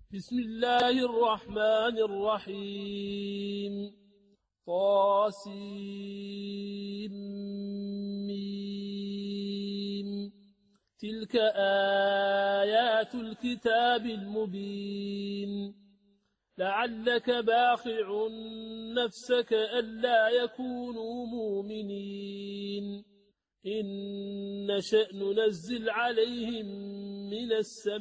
بسم الله الرحمن الرحيم طاسيم تلك آيات الكتاب المبين لعلك باخع نفسك ألا يكونوا مؤمنين إن نشأ ننزل عليهم من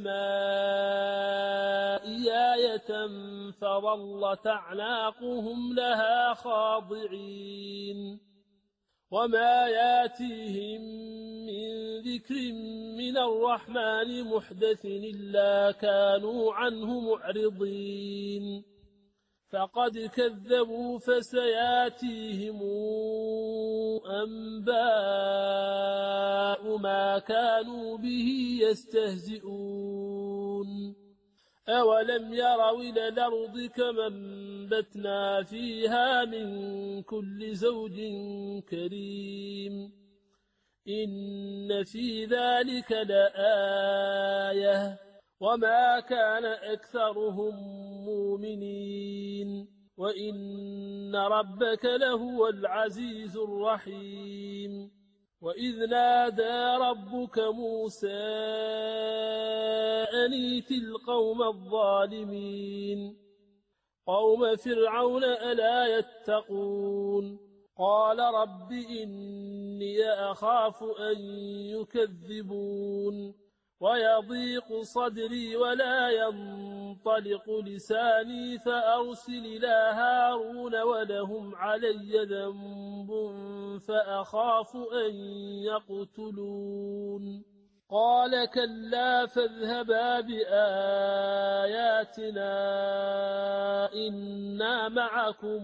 السماء آية فظلت أعناقهم لها خاضعين وما ياتيهم من ذكر من الرحمن محدث إلا كانوا عنه معرضين فقد كذبوا فسياتيهم أنباء ما كانوا به يستهزئون أولم يروا إلى الأرض كما أنبتنا فيها من كل زوج كريم إن في ذلك لآية وما كان أكثرهم مؤمنين وإن ربك لهو العزيز الرحيم وإذ نادى ربك موسى أن ائت القوم الظالمين قوم فرعون ألا يتقون قال رب إني أخاف أن يكذبون ويضيق صدري ولا ينطلق لساني فأرسل إلى هارون ولهم علي ذنب فأخاف أن يقتلون قال كلا فاذهبا بآياتنا إنا معكم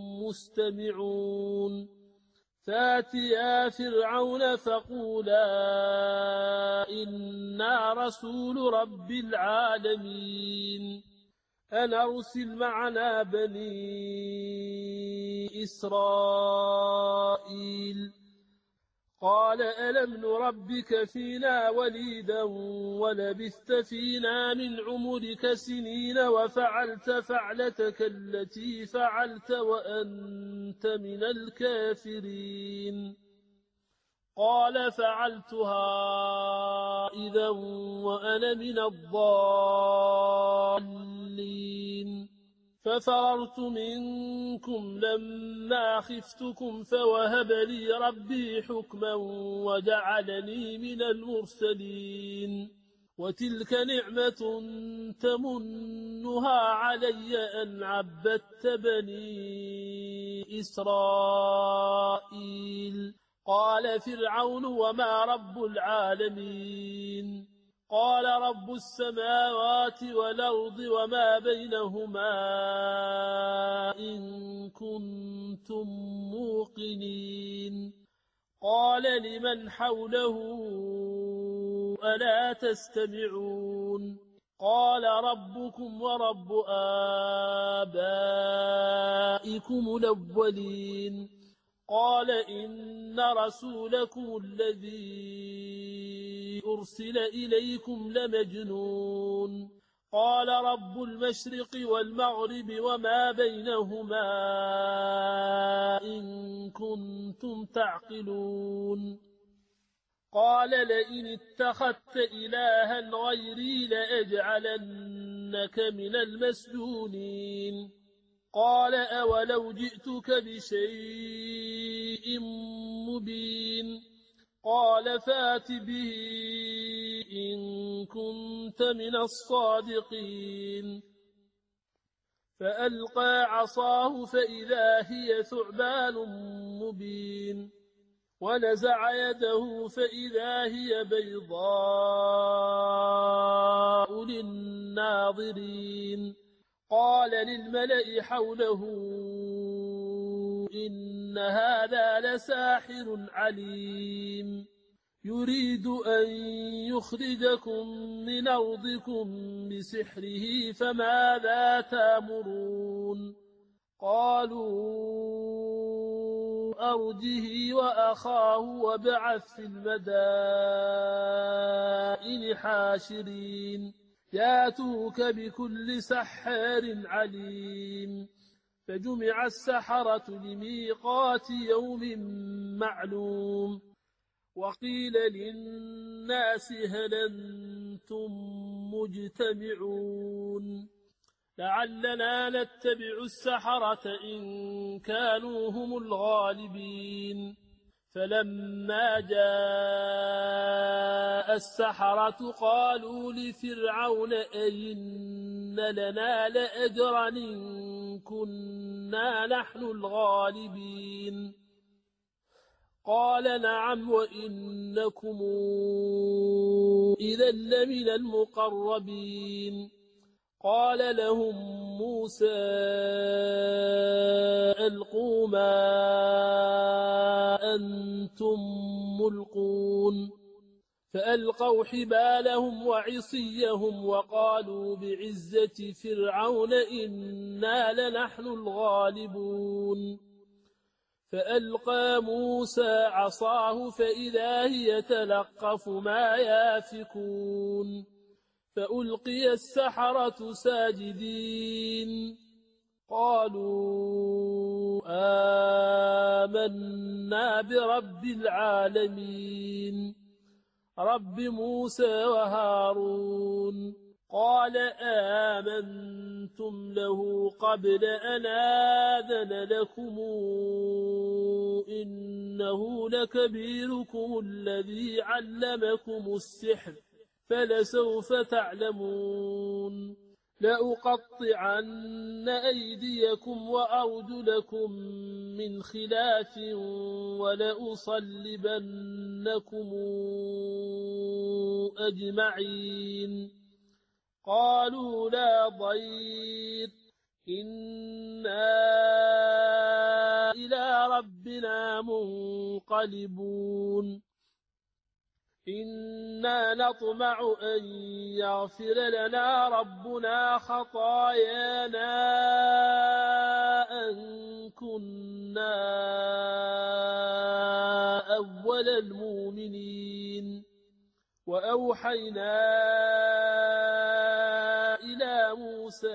مستمعون فاتيا فرعون فقولا إنا رسول رب العالمين أن أرسل معنا بني إسرائيل قال ألم نربك فينا وليدا ولبثت فينا من عمرك سنين وفعلت فعلتك التي فعلت وأنت من الكافرين قال فعلتها إذا وأنا من الضالين ففررت منكم لما خفتكم فوهب لي ربي حكما وجعلني من المرسلين وتلك نعمة تمنها علي أن عبدت بني إسرائيل قال فرعون وما رب العالمين قال رب السماوات والأرض وما بينهما إن كنتم موقنين قال لمن حوله ألا تستمعون قال ربكم ورب آبائكم الأولين قال إن رسولكم الذي أرسل إليكم لمجنون قال رب المشرق والمغرب وما بينهما إن كنتم تعقلون قال لئن اتخذت إلها غيري لأجعلنك من المسجونين قال أولو جئتك بشيء مبين قال فات به إن كنت من الصادقين فألقى عصاه فإذا هي ثعبان مبين ونزع يده فإذا هي بيضاء للناظرين قال للملأ حوله إن هذا لساحر عليم يريد أن يخرجكم من أرضكم بسحره فماذا تأمرون قالوا أرجه وأخاه وابعث في المدائن حاشرين ياتوك بكل سحار عليم. فجمع السحرة لميقات يوم معلوم. وقيل للناس هل أنتم مجتمعون لعلنا نتبع السحرة إن كانوا هم الغالبين. فلما جاء السحرة قالوا لفرعون أئن لنا لأجرا إن كنا نحن الغالبين. قال نعم وإنكم إذا لمن المقربين. قال لهم موسى ألقوا ما أنتم ملقون. فألقوا حبالهم وعصيهم وقالوا بعزة فرعون إنا لنحن الغالبون. فألقى موسى عصاه فإذا هي تلقف ما يافكون. فألقي السحرة ساجدين قالوا آمنا برب العالمين رب موسى وهارون. قال آمنتم له قبل أن آذن لكم إنه لكبيركم الذي علمكم السحر فلسوف تعلمون. لأقطعن أيديكم وأرجلكم من خلاف ولأصلبنكم أجمعين. قالوا لا ضير إنا إلى ربنا منقلبون. إنا نطمع أن يغفر لنا ربنا خطايانا أن كنا أول المؤمنين. وأوحينا إلى موسى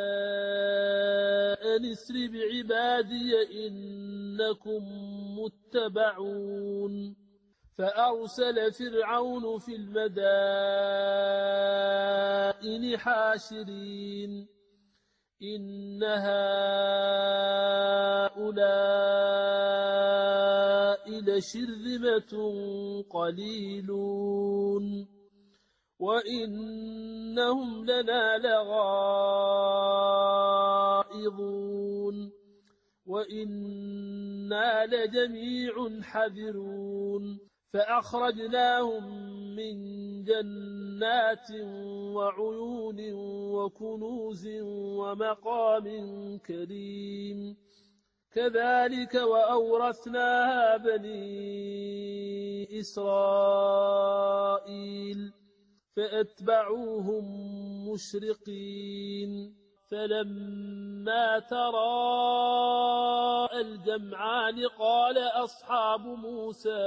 أن اسر بعبادي إنكم متبعون. فأرسل فرعون في المدائن حاشرين إن هؤلاء لشرذمة قليلون وإنهم لنا لغائظون وإنا لجميع حذرون. فأخرجناهم من جنات وعيون وكنوز ومقام كريم. كذلك وأورثناها بني إسرائيل فأتبعوهم مشرقين. فلما تراءى الجمعان قال أصحاب موسى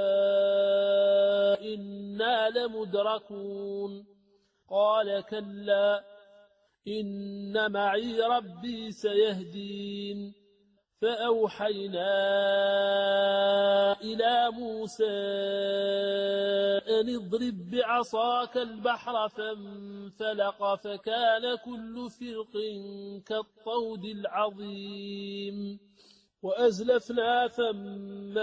إنا لمدركون. قال كلا إن معي ربي سيهدين. فأوحينا إلى موسى أن اضرب بعصاك البحر فانفلق فكان كل فرق كالطود العظيم. وأزلفنا ثم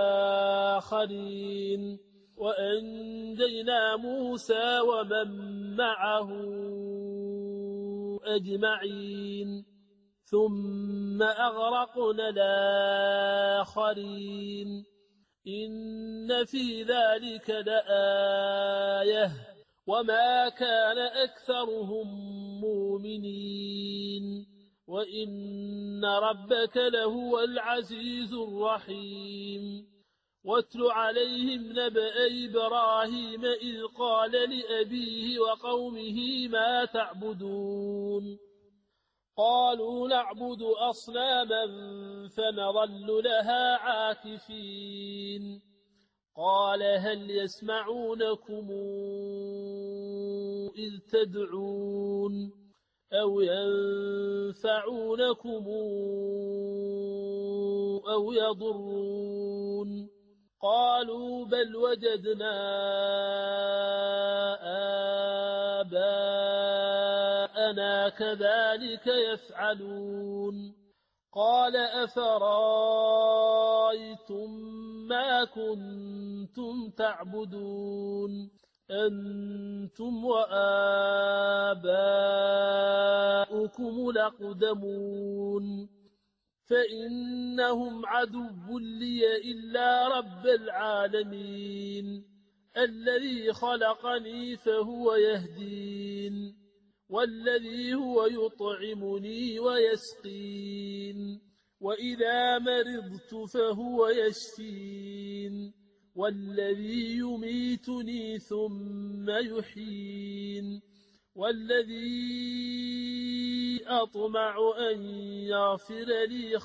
الآخرين وأنجينا موسى ومن معه أجمعين. ثم أغرقنا الآخرين. إن في ذلك لآية وما كان أكثرهم مؤمنين وإن ربك لهو العزيز الرحيم. واتل عليهم نبأ إبراهيم إذ قال لأبيه وقومه ما تعبدون. قالوا نعبد أصناما فنظل لها عاكفين. قال هل يسمعونكم إذ تدعون أو ينفعونكم أو يضرون قالوا بل وجدنا آباءنا كذلك يفعلون قال أفرأيتم ما كنتم تعبدون أنتم وآباؤكم الأقدمون فإنهم عدو لي إلا رب العالمين الذي خلقني فهو يهدين والذي هو يطعمني ويسقين وإذا مرضت فهو يشفين والذي يميتني ثم يحيين والذي أطمع أن يغفر لي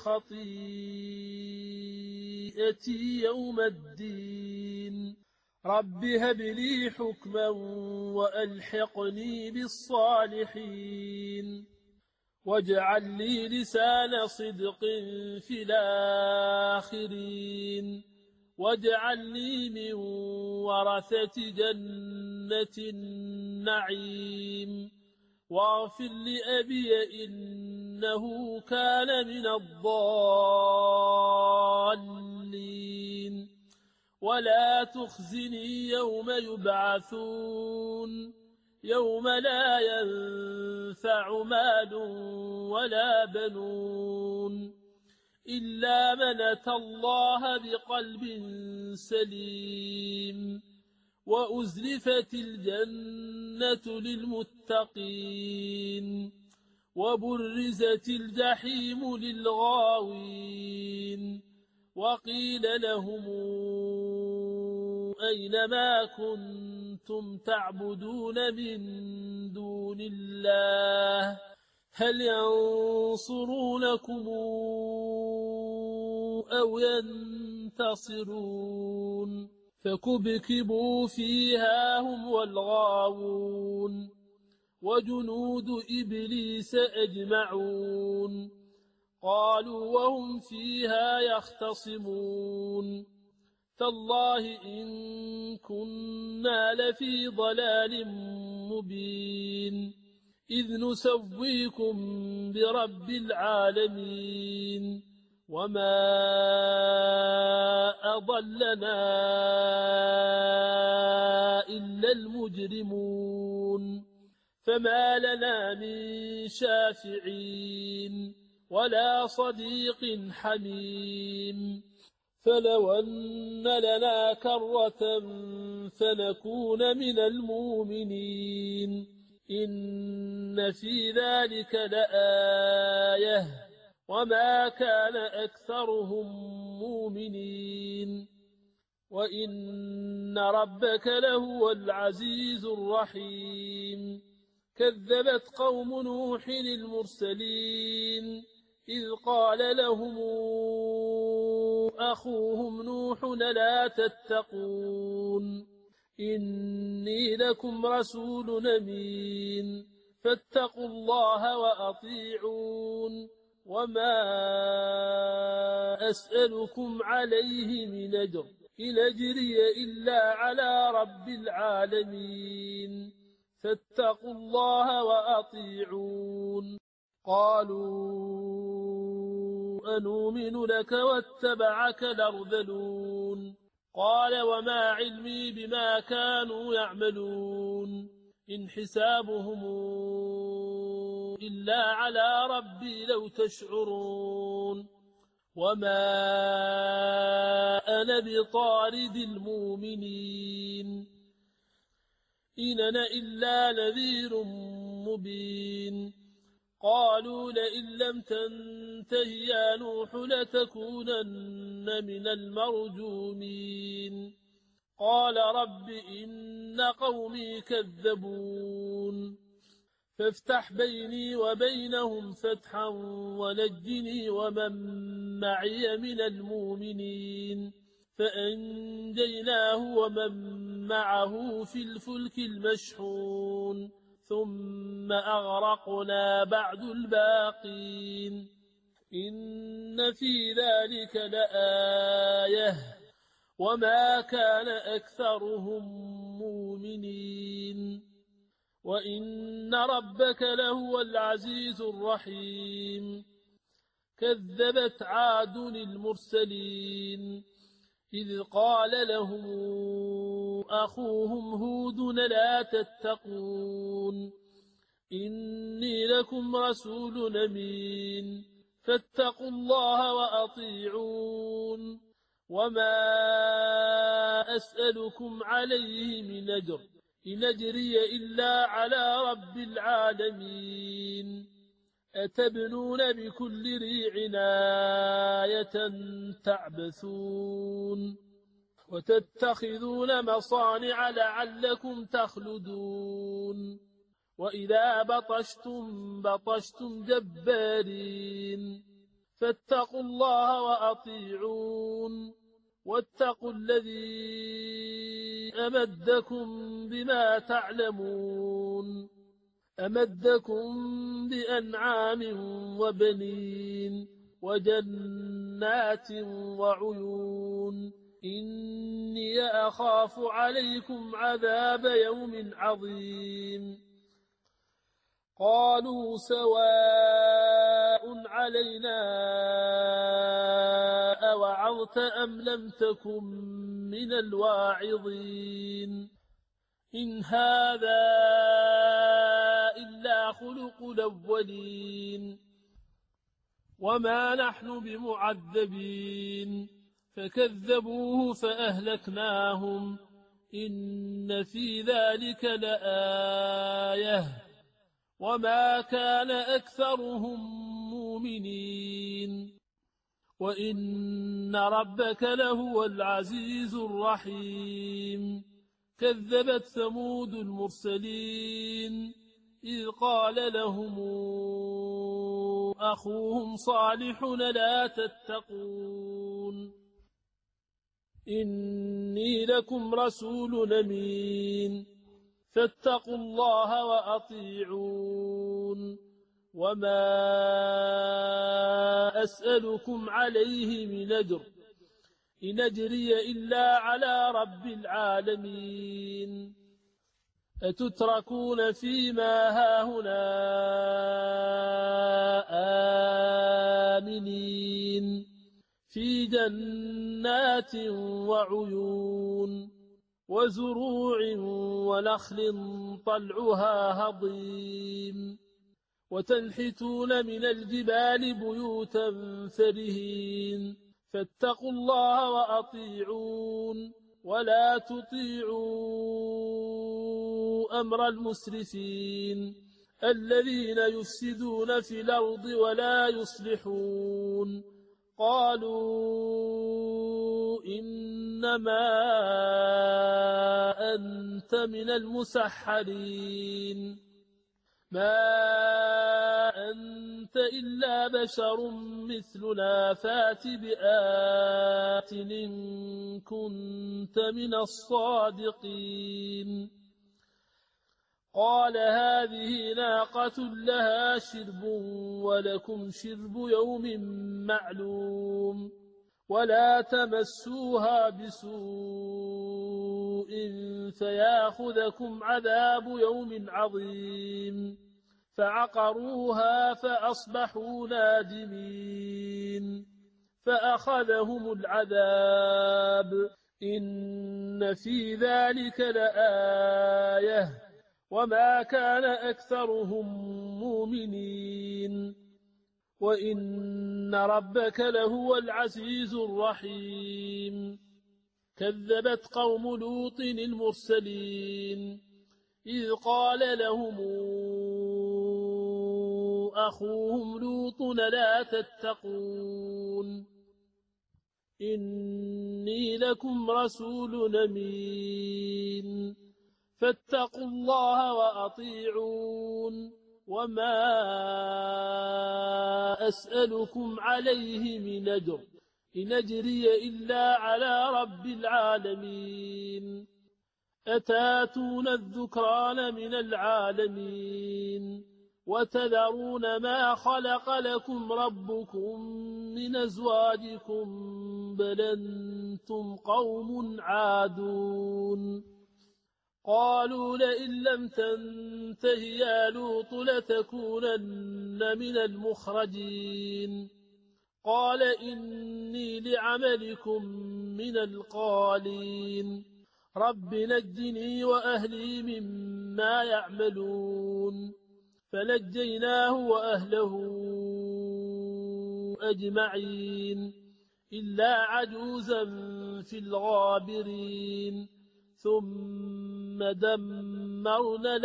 خطيئتي يوم الدين رب هب لي حكما وألحقني بالصالحين واجعل لي لسان صدق في الآخرين واجعلني من ورثة جنة النعيم واغفر لأبي إنه كان من الضالين ولا تخزني يوم يبعثون يوم لا ينفع مال ولا بنون إلا من أتى الله بقلب سليم وأزلفت الجنة للمتقين وبرزت الجحيم للغاوين وقيل لهم أين ما كنتم تعبدون من دون الله هل ينصرونكم أو ينتصرون فكبكبوا فيها هم والغاوون وجنود إبليس أجمعون قالوا وهم فيها يختصمون تالله إن كنا لفي ضلال مبين إذ نسويكم برب العالمين وما أضلنا إلا المجرمون فما لنا من شافعين ولا صديق حميم فلو أن لنا كرة فنكون من المؤمنين إن في ذلك لآية وما كان أكثرهم مؤمنين وإن ربك لهو العزيز الرحيم كذبت قوم نوح المرسلين إذ قال لهم أخوهم نوح لا تتقون إني لكم رسول أمين فاتقوا الله وأطيعون وما أسألكم عليه من أجر إن أجري إلا على رب العالمين فاتقوا الله وأطيعون قالوا أنؤمن لك واتبعك الأرذلون قال وما علمي بما كانوا يعملون إن حسابهم إلا على ربي لو تشعرون وما أنا بطارد المؤمنين إن أنا إلا نذير مبين قالوا لئن لم تنته يا نوح لتكونن من المرجومين قال رب إن قومي كذبون فافتح بيني وبينهم فتحا ونجني ومن معي من المؤمنين فأنجيناه ومن معه في الفلك المشحون ثم أغرقنا بعد الباقين إن في ذلك لآية وما كان أكثرهم مؤمنين وإن ربك لهو العزيز الرحيم كذبت عاد المرسلين إذ قال لهم أخوهم هود لا تتقون إني لكم رسول أمين فاتقوا الله وأطيعون وما أسألكم عليه من أجر إن أجري إلا على رب العالمين أتبنون بكل ريع آية تعبثون وتتخذون مصانع لعلكم تخلدون وإذا بطشتم جبارين فاتقوا الله وأطيعون واتقوا الذي أمدكم بما تعلمون أمدكم بأنعام وبنين وجنات وعيون إني أخاف عليكم عذاب يوم عظيم قالوا سواء علينا أوعظت أم لم تكن من الواعظين إن هذا إلا خلق الأولين وما نحن بمعذبين فكذبوه فأهلكناهم إن في ذلك لآية وما كان أكثرهم مؤمنين وإن ربك لهو العزيز الرحيم كذبت ثمود المرسلين إذ قال لهم أخوهم صالح لا تتقون إني لكم رسول أمين فاتقوا الله وأطيعون وما أسألكم عليه من أجر إن أجري إلا على رب العالمين أتتركون فيما هاهنا آمنين في جنات وعيون وزروع ونخل طلعها هضيم وتنحتون من الجبال بيوتا فرهين فاتقوا الله وأطيعون ولا تطيعوا أمر المسرفين الذين يفسدون في الأرض ولا يصلحون قالوا إنما أنت من المسحرين ما أنت إلا بشر مثلنا فات بآية إن كنت من الصادقين قال هذه ناقة لها شرب ولكم شرب يوم معلوم ولا تمسوها بسوء فياخذكم عذاب يوم عظيم فعقروها فأصبحوا نادمين فأخذهم العذاب إن في ذلك لآية وما كان أكثرهم مؤمنين وإن ربك لهو العزيز الرحيم كذبت قوم لوط المرسلين إذ قال لهم أخوهم لوط لا تتقون إني لكم رسول أمين فاتقوا الله وأطيعون وما أسألكم عليه من أجر إن أجري إلا على رب العالمين أتاتون الذكران من العالمين وتذرون ما خلق لكم ربكم من أزواجكم بل أنتم قوم عادون قالوا لئن لم تنته يا لوط لتكونن من المخرجين قال إني لعملكم من القالين رب نجني وأهلي مما يعملون فنجيناه وأهله أجمعين إلا عجوزا في الغابرين ثم دمرنا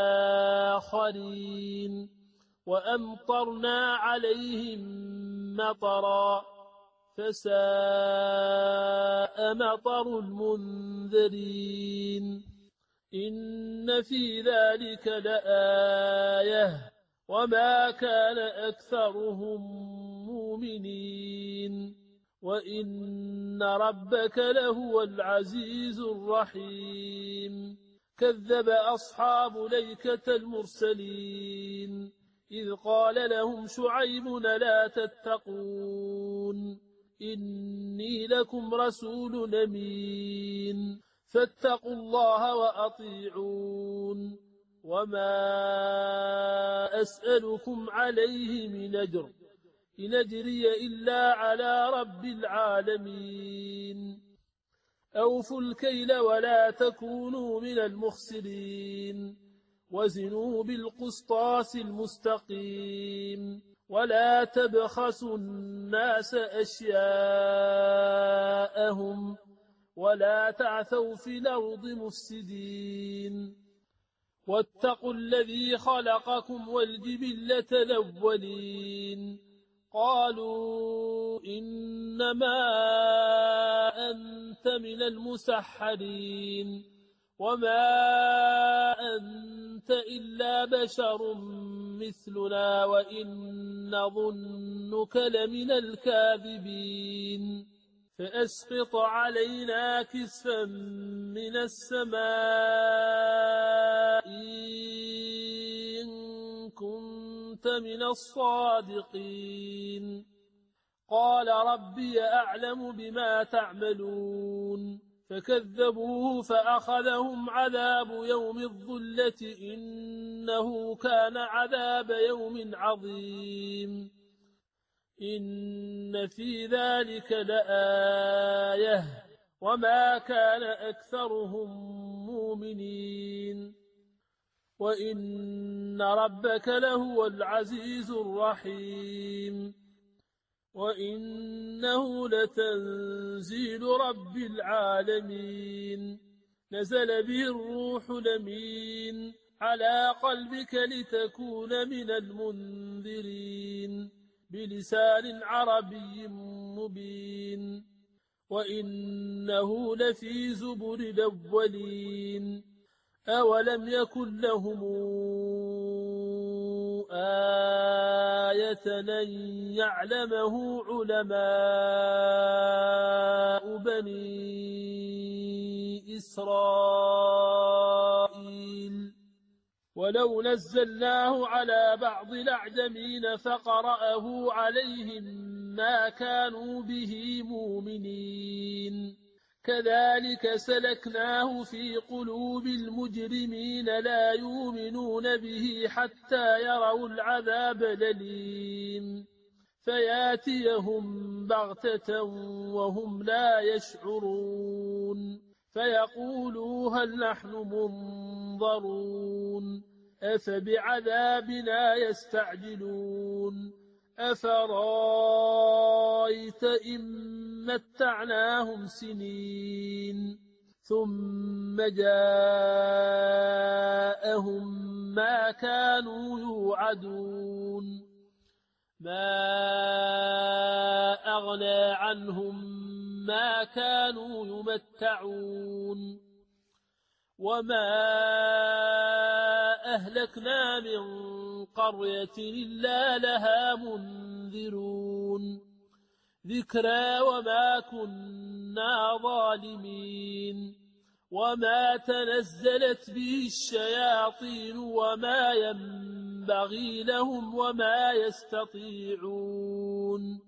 الآخرين وأمطرنا عليهم مطرا فساء مطر المنذرين إن في ذلك لآية وما كان أكثرهم مؤمنين وإن ربك لهو العزيز الرحيم كذب أصحاب ليكة المرسلين إذ قال لهم شعيب لا تتقون إني لكم رسول أمين فاتقوا الله وأطيعون وما أسألكم عليه من أجر إن أجري إلا على رب العالمين أوفوا الكيل ولا تكونوا من المخسرين وزنوا بالقسطاس المستقيم ولا تبخسوا الناس أشياءهم ولا تعثوا في الأرض مفسدين واتقوا الذي خلقكم والجبلة الأولين قالوا إنما أنت من المسحرين وما أنت إلا بشر مثلنا وإن نظنك لمن الكاذبين فأسقط علينا كسفا من السماء إن كنت من الصادقين قال ربي أعلم بما تعملون فكذبوه فأخذهم عذاب يوم الظلة إنه كان عذاب يوم عظيم إن في ذلك لآية وما كان أكثرهم مؤمنين وإن ربك لهو العزيز الرحيم وإنه لتنزيل رب العالمين نزل به الروح الأمين على قلبك لتكون من المنذرين بلسان عربي مبين وإنه لفي زبر الأولين أولم يكن لهم آية أن يعلمه علماء بني إسرائيل ولو نزلناه على بعض الأعجمين فقرأه عليهم ما كانوا به مؤمنين كذلك سلكناه في قلوب المجرمين لا يؤمنون به حتى يروا العذاب الأليم فياتيهم بغتة وهم لا يشعرون فيقولوا هل نحن منظرون أفبعذابنا يستعجلون أفرايت إن متعناهم سنين ثم جاءهم ما كانوا يوعدون ما أغنى عنهم ما كانوا يمتعون وما أهلكنا من قرية إلا لها منذرون ذكرى وما كنا ظالمين وما تنزلت به الشياطين وما ينبغي لهم وما يستطيعون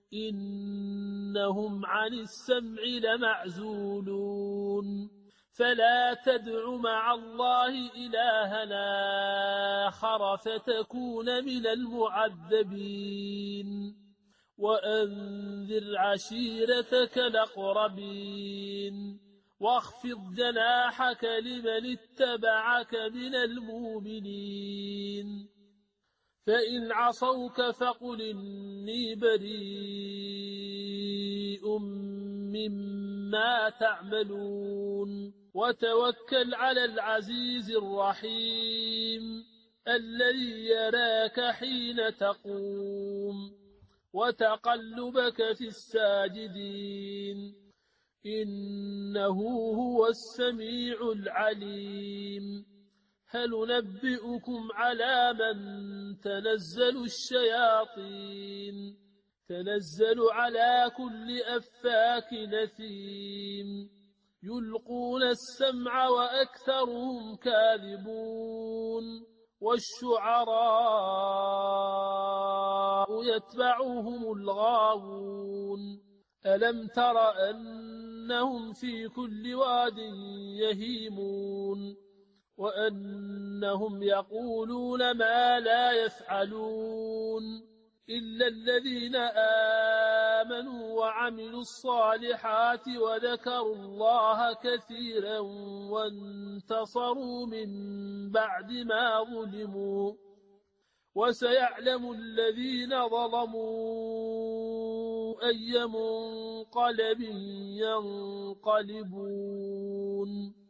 إنهم عن السمع لمعزولون فلا تدع مع الله إلهنا آخر فتكون من المعذبين وأنذر عشيرتك الأقربين واخفض جناحك لمن اتبعك من المؤمنين فإن عصوك فقل إني بريء مما تعملون وتوكل على العزيز الرحيم الذي يراك حين تقوم وتقلبك في الساجدين إنه هو السميع العليم هل ننبئكم على من تنزل الشياطين تنزل على كل أفاك نثيم يلقون السمع وأكثرهم كاذبون والشعراء يتبعهم الغاوون ألم تر أنهم في كل واد يهيمون وأنهم يقولون ما لا يفعلون إلا الذين آمنوا وعملوا الصالحات وذكروا الله كثيرا وانتصروا من بعد ما ظلموا وسيعلم الذين ظلموا أي منقلب ينقلبون